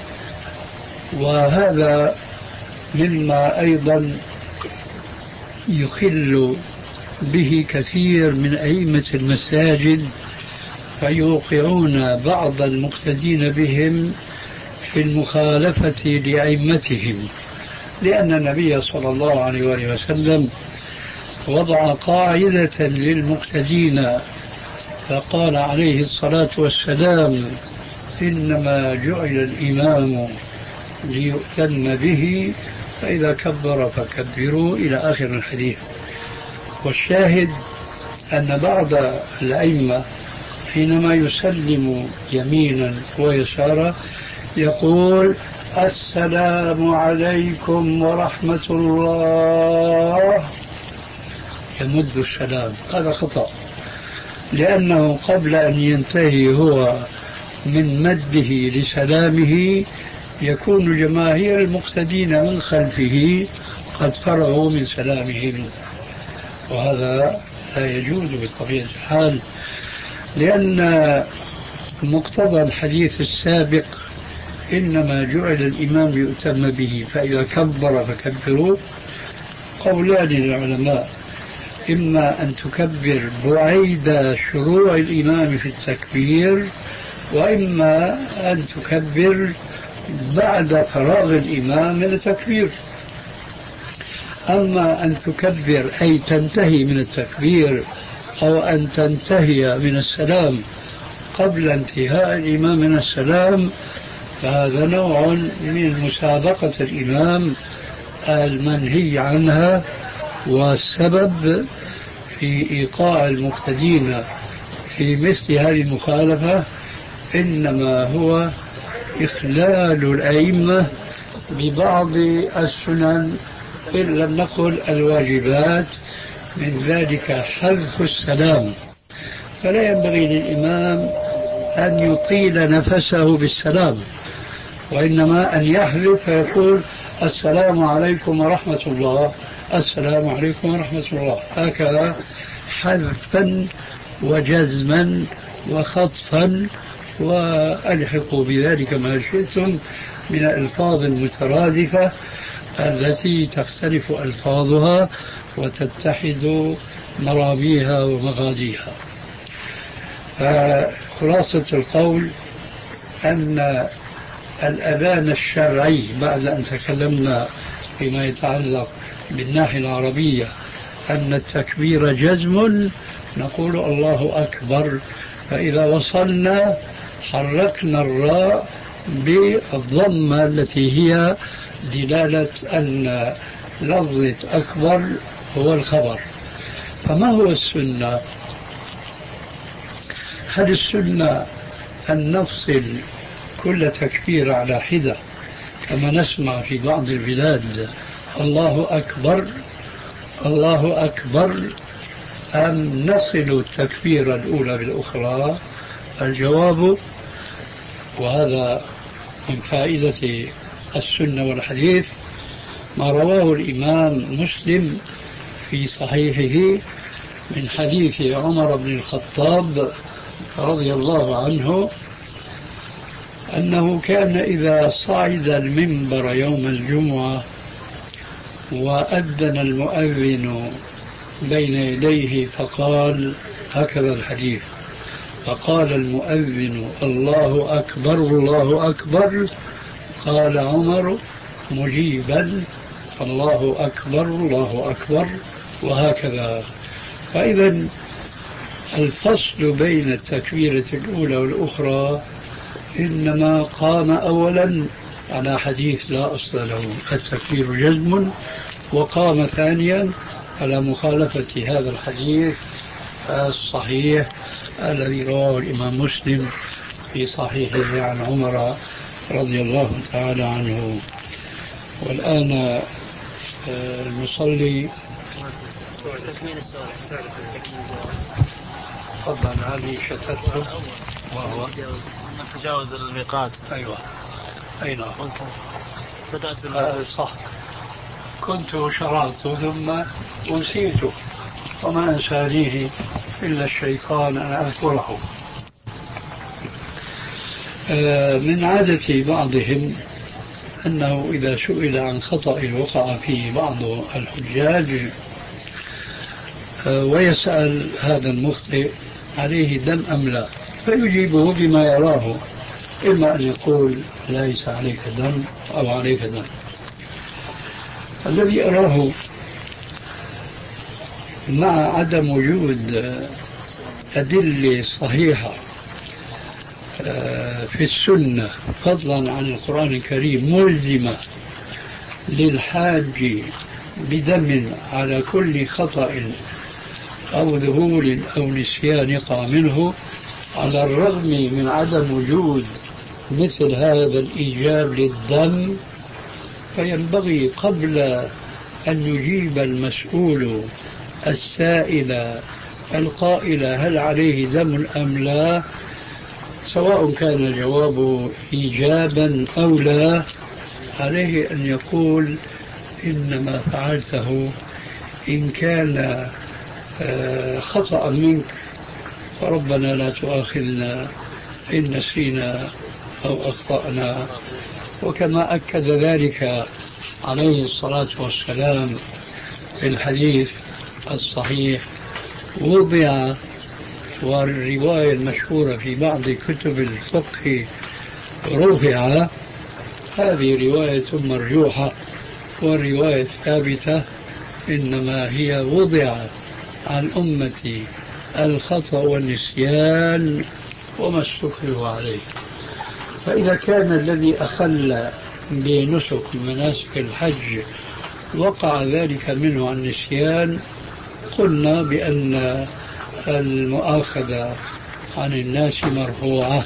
S3: وهذا مما أيضا يخل به كثير من أئمة المساجد، فيوقعون بعض المقتدين بهم في المخالفة لأئمتهم، لأن النبي صلى الله عليه وآله وسلم وضع قاعدة للمقتدين فقال عليه الصلاة والسلام: إنما جعل الإمام ليؤتم به فإذا كبر فكبروا إلى آخر الحديث. والشاهد أن بعض الأئمة حينما يسلم يمينا ويسارا يقول: السلام عليكم ورحمة الله، يمد السلام. هذا خطأ، لأنه قبل أن ينتهي هو من مده لسلامه يكون جماهير المقتدين من خلفه قد فرغوا من سلامهم، وهذا لا يجوز بطبيعة الحال، لأن مقتضى الحديث السابق إنما جعل الإمام يؤتم به فإذا كبر فكبروا قولان للعلماء: إما أن تكبر بعيد شروع الإمام في التكبير، وإما أن تكبر بعد فراغ الإمام من التكبير. أما أن تكبر أي تنتهي من التكبير أو أن تنتهي من السلام قبل انتهاء الإمام من السلام فهذا نوع من مسابقة الإمام المنهي عنها، والسبب في إيقاع المقتدين في مثل هذه المخالفة إنما هو إخلال الأئمة ببعض السنن إن لم نقل الواجبات، من ذلك حذف السلام. فلا ينبغي للإمام أن يطيل نفسه بالسلام، وإنما أن يحذف فيقول: السلام عليكم ورحمة الله، السلام عليكم ورحمة الله، هكذا حذفا وجزما وخطفا، وألحقوا بذلك ما شئتم من الألفاظ المترادفة التي تختلف ألفاظها وتتحد مراميها ومغاديها. فخلاصة القول أن الأذان الشرعي بعد أن تكلمنا فيما يتعلق بالناحية العربية أن التكبير جزم، نقول الله أكبر، فإذا وصلنا حركنا الراء بالضمة التي هي دلالة أن لفظة أكبر هو الخبر. فما هو السنة؟ هل السنة أن نفصل كل تكبير على حدة كما نسمع في بعض البلاد الله أكبر الله أكبر، أم نصل التكبير الأولى بالأخرى؟ الجواب، وهذا من فائدة السنة والحديث، ما رواه الإمام مسلم في صحيحه من حديث عمر بن الخطاب رضي الله عنه أنه كان إذا صعد المنبر يوم الجمعة وأذن المؤذن بين يديه فقال هكذا الحديث: فقال المؤذن الله أكبر الله أكبر، قال عمر مجيبا الله أكبر الله أكبر، وهكذا. فإذا الفصل بين التكبيرة الأولى والأخرى إنما قام أولا على حديث لا أصل له التكبير جزم، وقام ثانيا على مخالفة هذا الحديث الصحيح الذي رواه الإمام مسلم في صحيحه عن عمر رضي الله تعالى عنه. والآن نصلي.
S6: تكميل السؤال.
S3: طبعا هذه شتته وهو
S11: تجاوز الميقات.
S3: أيوة أي نعم.
S11: بدأت
S3: آه صح، كنت شرعت ثم أنسيته وما أنسانيه إلا الشيطان أن أذكره. آه من عادة بعضهم أنه إذا سئل عن خطأ وقع فيه بعض الحجاج آه ويسأل هذا المخطئ عليه دم أم لا، فيجيبه بما يراه إما أن يقول ليس عليك دم أو عليك دم. الذي أراه مع عدم وجود أدلة صحيحة في السنة فضلا عن القرآن الكريم ملزمة للحاج بدم على كل خطأ أو ذهول أو نسيان يقع منه، على الرغم من عدم وجود مثل هذا الإيجاب للدم، فينبغي قبل أن يجيب المسؤول السائل القائل هل عليه دم أم لا، سواء كان الجواب إيجابا أو لا، عليه أن يقول إنما فعلته إن كان خطأ منك فربنا لا تؤاخذنا إن نسينا أو أخطأنا. وكما أكد ذلك عليه الصلاة والسلام في الحديث الصحيح وضع، والرواية المشهورة في بعض كتب الفقه رفع، هذه رواية مرجوحة، والرواية الثابتة إنما هي وضع عن أمتي الخطأ والنسيان وما استكره عليه. فإذا كان الذي أخل بنسك مناسك الحج وقع ذلك منه عن نسيان، قلنا بأن المؤاخذة عن الناس مرفوعة.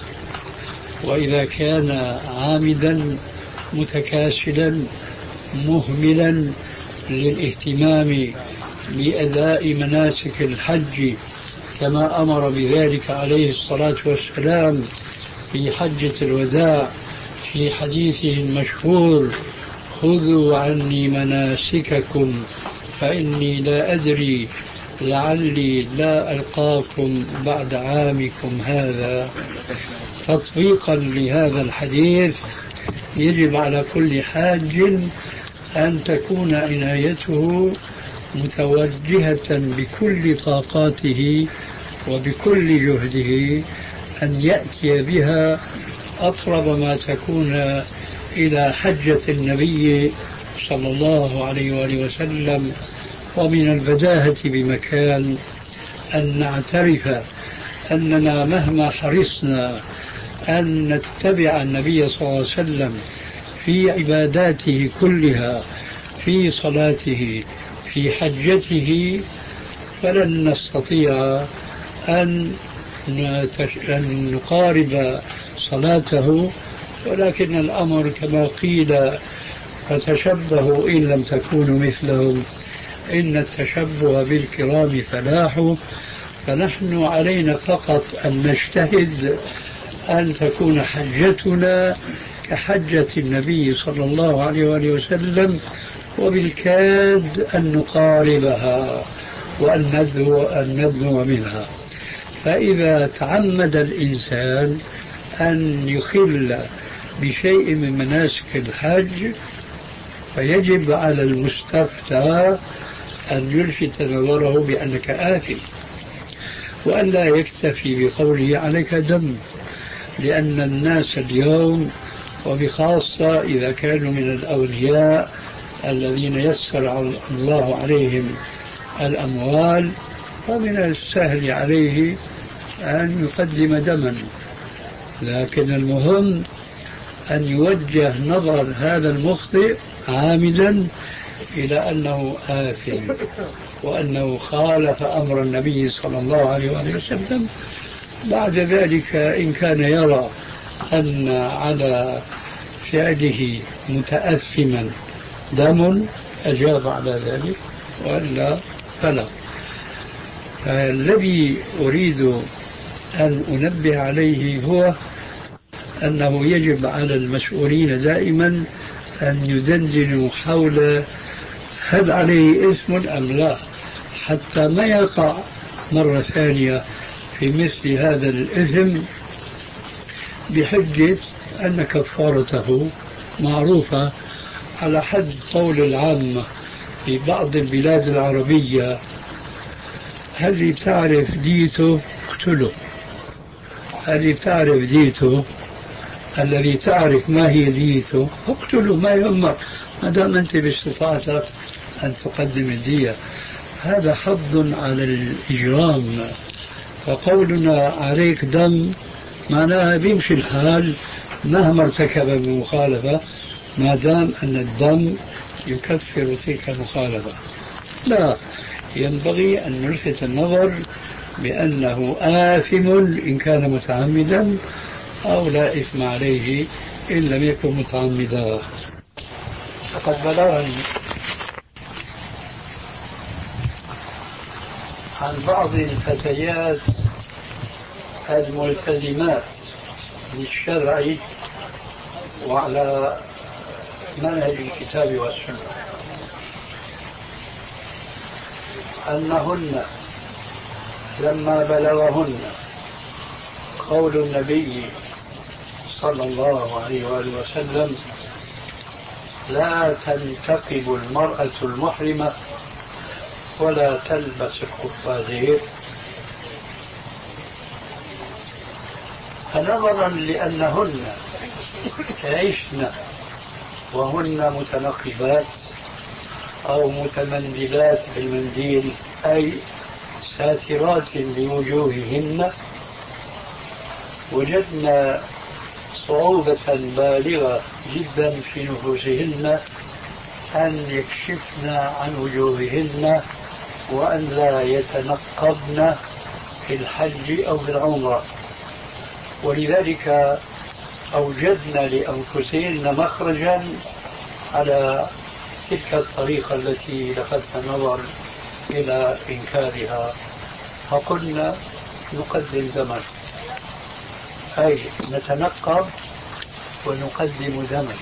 S3: وإذا كان عامدا متكاسلا مهملا للاهتمام بأداء مناسك الحج كما أمر بذلك عليه الصلاة والسلام في حجة الوداع في حديثه المشهور خذوا عني مناسككم فإني لا أدري لعلي لا ألقاكم بعد عامكم هذا، تطبيقا لهذا الحديث يجب على كل حاج أن تكون عنايته متوجهة بكل طاقاته وبكل جهده أن يأتي بها أقرب ما تكون إلى حجة النبي صلى الله عليه وآله وسلم. ومن البداهة بمكان أن نعترف أننا مهما حرصنا أن نتبع النبي صلى الله عليه وسلم في عباداته كلها، في صلاته، في حجته، فلن نستطيع أن نقارب صلاته. ولكن الأمر كما قيل فتشبهوا إن لم تكونوا مثلهم إن التشبه بالكرام فلاح. فنحن علينا فقط أن نجتهد أن تكون حجتنا كحجة النبي صلى الله عليه وآله وسلم، وبالكاد أن نقاربها وأن ندنو, أن ندنو منها. فإذا تعمد الإنسان أن يخل بشيء من مناسك الحج فيجب على المستفتى أن يلفت نظره بأنك آثم، وأن لا يكتفي بقوله عليك دم، لأن الناس اليوم وبخاصة إذا كانوا من الأولياء الذين يسر الله عليهم الأموال فمن السهل عليه أن يقدم دما، لكن المهم أن يوجه نظر هذا المخطئ عامدا إلى أنه آثم وأنه خالف أمر النبي صلى الله عليه وآله وسلم. بعد ذلك إن كان يرى أن على فعله متأثما دم أجاب على ذلك، وإلا فلا. الذي أريد أن أنبه عليه هو أنه يجب على المسؤولين دائما أن يدندنوا حول هل عليه إثم أم لا، حتى ما يقع مرة ثانية في مثل هذا الإثم بحجة أن كفارته معروفة على حد قول العامة في بعض البلاد العربية: هل بتعرف ديته اقتله، هل بتعرف ديته الذي تعرف ما هي ديته فاقتله ما يهمك ما دام أنت باستطاعتك أن تقدم الدية. هذا حض على الإجرام، فقولنا عليك دم معناها بيمشي الحال مهما ارتكب من مخالفة ما دام أن الدم يكفر تلك المخالفة. لا، ينبغي أن نلفت النظر بأنه آثم إن كان متعمدا أو لا إثم عليه إن لم يكن متعمدا. فقد بلغني عن بعض الفتيات الملتزمات للشرع وعلى منهج الكتاب والسنة أنهن لما بلغهن قول النبي صلى الله عليه وآله وسلم لا تنتقب المرأة المحرمة ولا تلبس القفازين، فنظرا لأنهن عشن وهن متنقبات أو متمندلات بالمنديل أي ساترات لوجوههن، وجدنا صعوبة بالغة جدا في نفوسهن أن يكشفن عن وجوههن وأن لا يتنقبن في الحج أو في العمرة، ولذلك أوجدنا لأنفسهن مخرجا على تلك الطريقة التي لفتنا النظر إلى إنكارها، فقلنا نقدم دما، أي نتنقب ونقدم دما.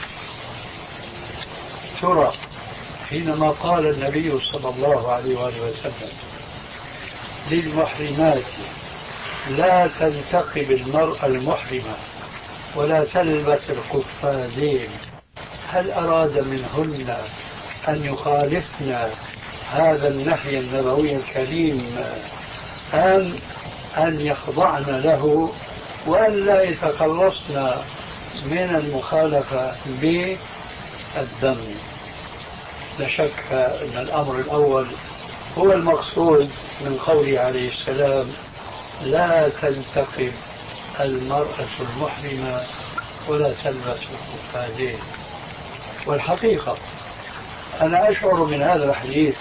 S3: ترى حينما قال النبي صلى الله عليه وآله وسلم للمحرمات لا تنتقب المرأة المحرمة ولا تلبس القفازين، هل أراد منهن أن يخالفن هذا النهي النبوي الكريم أم أن يخضعن له وأن لا يتخلصن من المخالفة بالدم؟ لا شك أن الأمر الأول هو المقصود من قوله عليه السلام لا تنتقب المرأة المحرمة ولا تلبس القفازين. والحقيقة أنا أشعر من هذا الحديث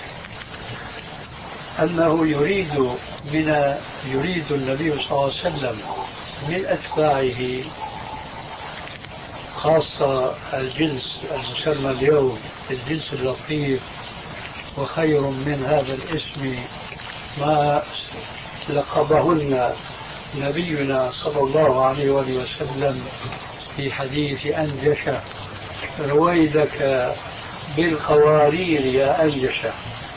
S3: أنه يريد من يريد النبي صلى الله عليه وسلم من أتباعه خاصة الجنس المسمى اليوم الجنس اللطيف، وخير من هذا الاسم ما لقبهن نبينا صلى الله عليه وآله وسلم في حديث أنجشة رويدك بالقوارير يا أنجشة،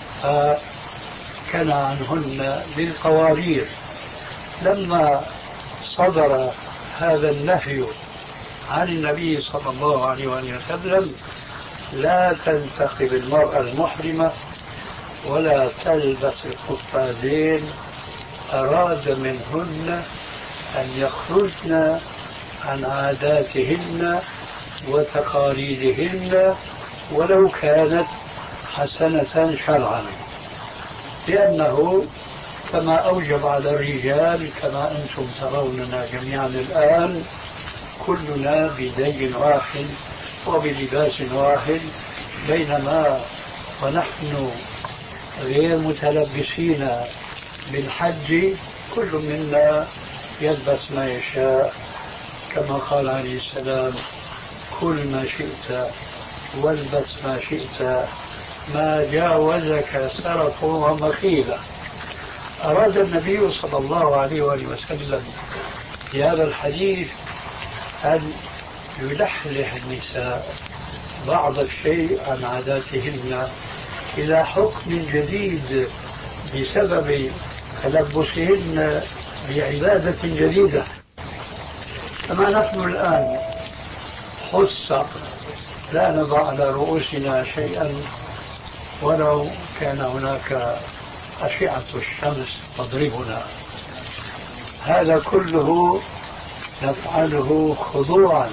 S3: فكان عنهن بالقوارير. لما صدر هذا النهي عن النبي صلى الله عليه وآله وسلم لا تنتقب المرأة المحرمة ولا تلبس القفازين، أراد منهن أن يخرجن عن عاداتهن وتقاليدهن ولو كانت حسنة شرعا، لأنه كما أوجب على الرجال كما أنتم تروننا جميعا الآن كلنا بدين واحد وبلباس واحد، بينما ونحن غير متلبسين بالحج كل منا يلبس ما يشاء، كما قال عليه السلام كل ما شئت والبس ما شئت ما جاوزك سرف ومخيلة. أراد النبي صلى الله عليه وآله وسلم في هذا الحديث أن يلحلح النساء بعض الشيء عن عاداتهن إلى حكم جديد بسبب تلبسهن بعبادة جديدة. كما نحن الآن خص لا نضع على رؤوسنا شيئا ولو كان هناك أشعة الشمس تضربنا، هذا كله نفعله خضوعا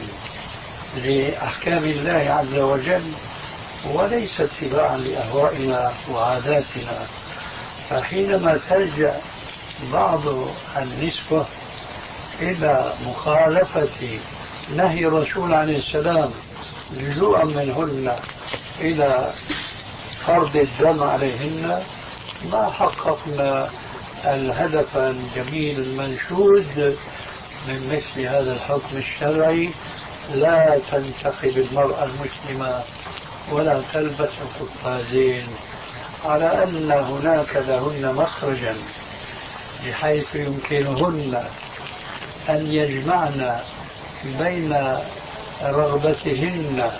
S3: لأحكام الله عز وجل وليس اتباعا لأهوائنا وعاداتنا. فحينما تلجأ بعض النسوة إلى مخالفة نهي الرسول عليه السلام لجوءا منهن إلى فرض الدم عليهن، ما حققنا الهدف الجميل المنشود من مثل هذا الحكم الشرعي: لا تنتخب المرأة المسلمة ولا تلبس القفازين، على أن هناك لهن مخرجا بحيث يمكنهن أن يجمعن بين رغبتهن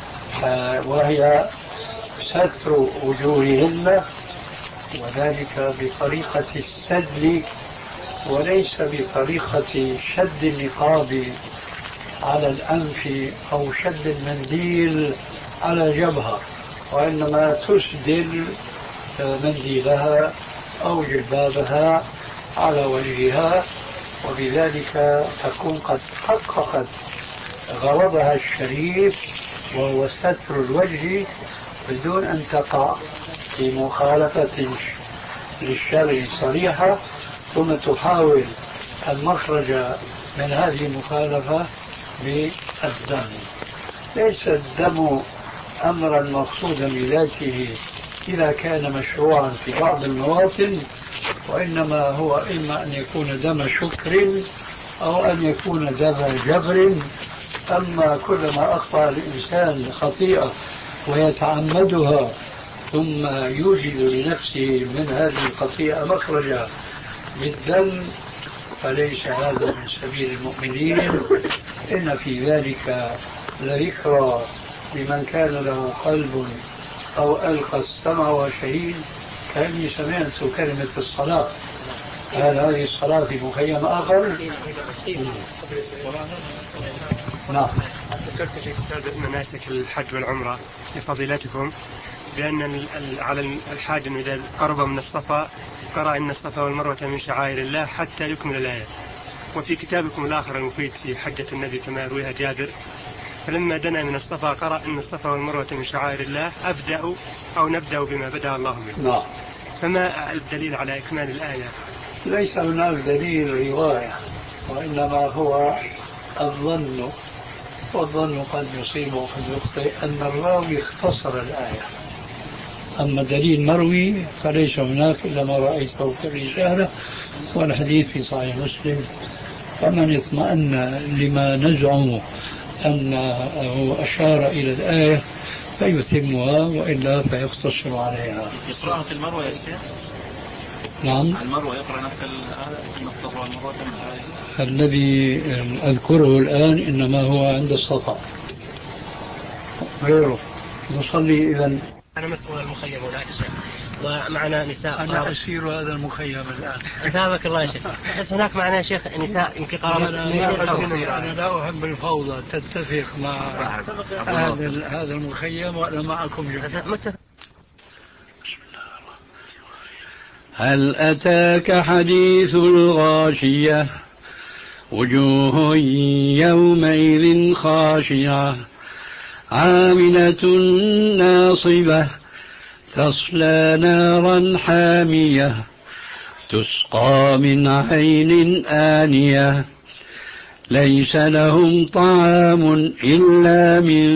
S3: وهي ستر وجوههن، وذلك بطريقة السدل وليس بطريقة شد النقاب على الأنف أو شد المنديل على الجبهة، وإنما تسدل منديلها أو جلبابها على وجهها، وبذلك تكون قد حققت غرضها الشريف وهو ستر الوجه بدون أن تقع في مخالفة للشرع صريحة، ثم تحاول المخرج من هذه المخالفة بالدم. ليس الدم أمرا مقصودا بذاته إذا كان مشروعا في بعض المواطن، وإنما هو إما أن يكون دم شكر أو أن يكون دم جبر. أما كلما أخطأ الإنسان خطيئة ويتعمدها ثم يوجد لنفسه من هذه الخطيئة مخرجا بالدم فليس هذا من سبيل المؤمنين. إن في ذلك لذكرى لمن كان له قلب أو ألقى السمع وشهيد. كأني سمعت كلمة الصلاة. هل هذه الصلاة في مخيم آخر؟
S9: نعم. ذكرت في كتاب مناسك الحج والعمرة لفضيلتكم بأن على الحاج أنه إذا قرب من الصفا قرأ إن الصفا والمروة من شعائر الله حتى يكمل الآية. وفي كتابكم الآخر المفيد في حجة النبي كما يرويها جابر، فلما دنا من الصفا قرأ إن الصفا والمروة من شعائر الله أبدأ أو نبدأ بما بدأ الله منه.
S3: نعم.
S9: فما الدليل على إكمال الآية؟
S3: ليس هناك دليل رواية، وإنما هو الظن، والظن قد يصيب وقد يخطئ، أن الراوي اختصر الآية. أما دليل مروي فليس هناك إلا ما رأيته في الرسالة والحديث في صحيح مسلم. فمن اطمأن لما نزعم أنه أشار إلى الآية فيتمها، وإلا فيقتصر عليها.
S11: يقرأها في المروة يا شيخ؟
S3: نعم.
S11: المروة يقرأ نفس الآية في الصفا والمروة.
S3: الذي أذكره الآن إنما هو عند الصفا غيره. نصلي إذن.
S12: أنا مسؤول المخيم هناك شيخ، ومعنا نساء.
S3: أنا أسير هذا المخيم الآن.
S12: أثابك الله يا شيخ. بس هناك معنا شيخ نساء يمكن قرابة.
S3: أنا, أنا لا أحب الفوضى تتفق مع هذا هذا المخيم وأنا معكم جميعا.
S13: هل أتاك حديث الغاشية وجوه يومئذ خاشعة عاملة ناصبة تصلى نارا حامية تسقى من عين آنية ليس لهم طعام إلا من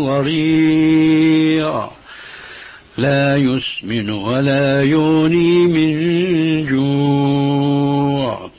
S13: ضريع لا يسمن ولا يغني من جوع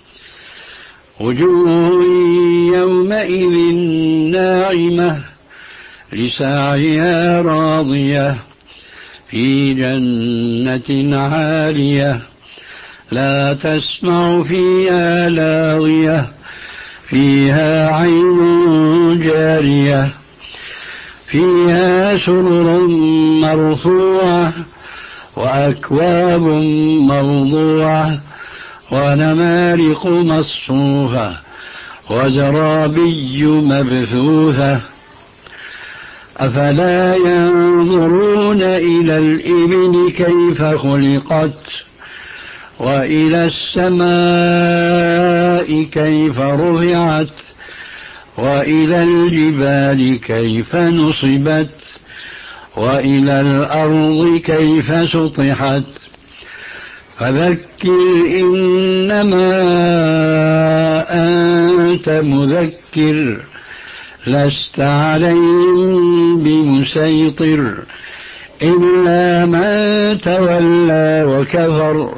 S13: وجوه يومئذ ناعمة لسعيها راضية في جنة عالية لا تسمع فيها لاغية فيها عين جارية فيها سرر مرفوعة وأكواب موضوعة ونمارق مصفوفة وزرابي مبثوثة أفلا ينظرون إلى الإبل كيف خلقت وإلى السماء كيف رفعت وإلى الجبال كيف نصبت وإلى الأرض كيف سطحت فذكر إنما أنت مذكر لست عليهم بمسيطر إلا من تولى وكفر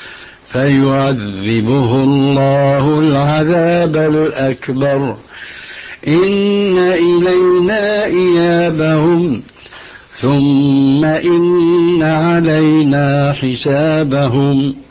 S13: فيعذبه الله العذاب الأكبر إن إلينا إيابهم ثم إن علينا حسابهم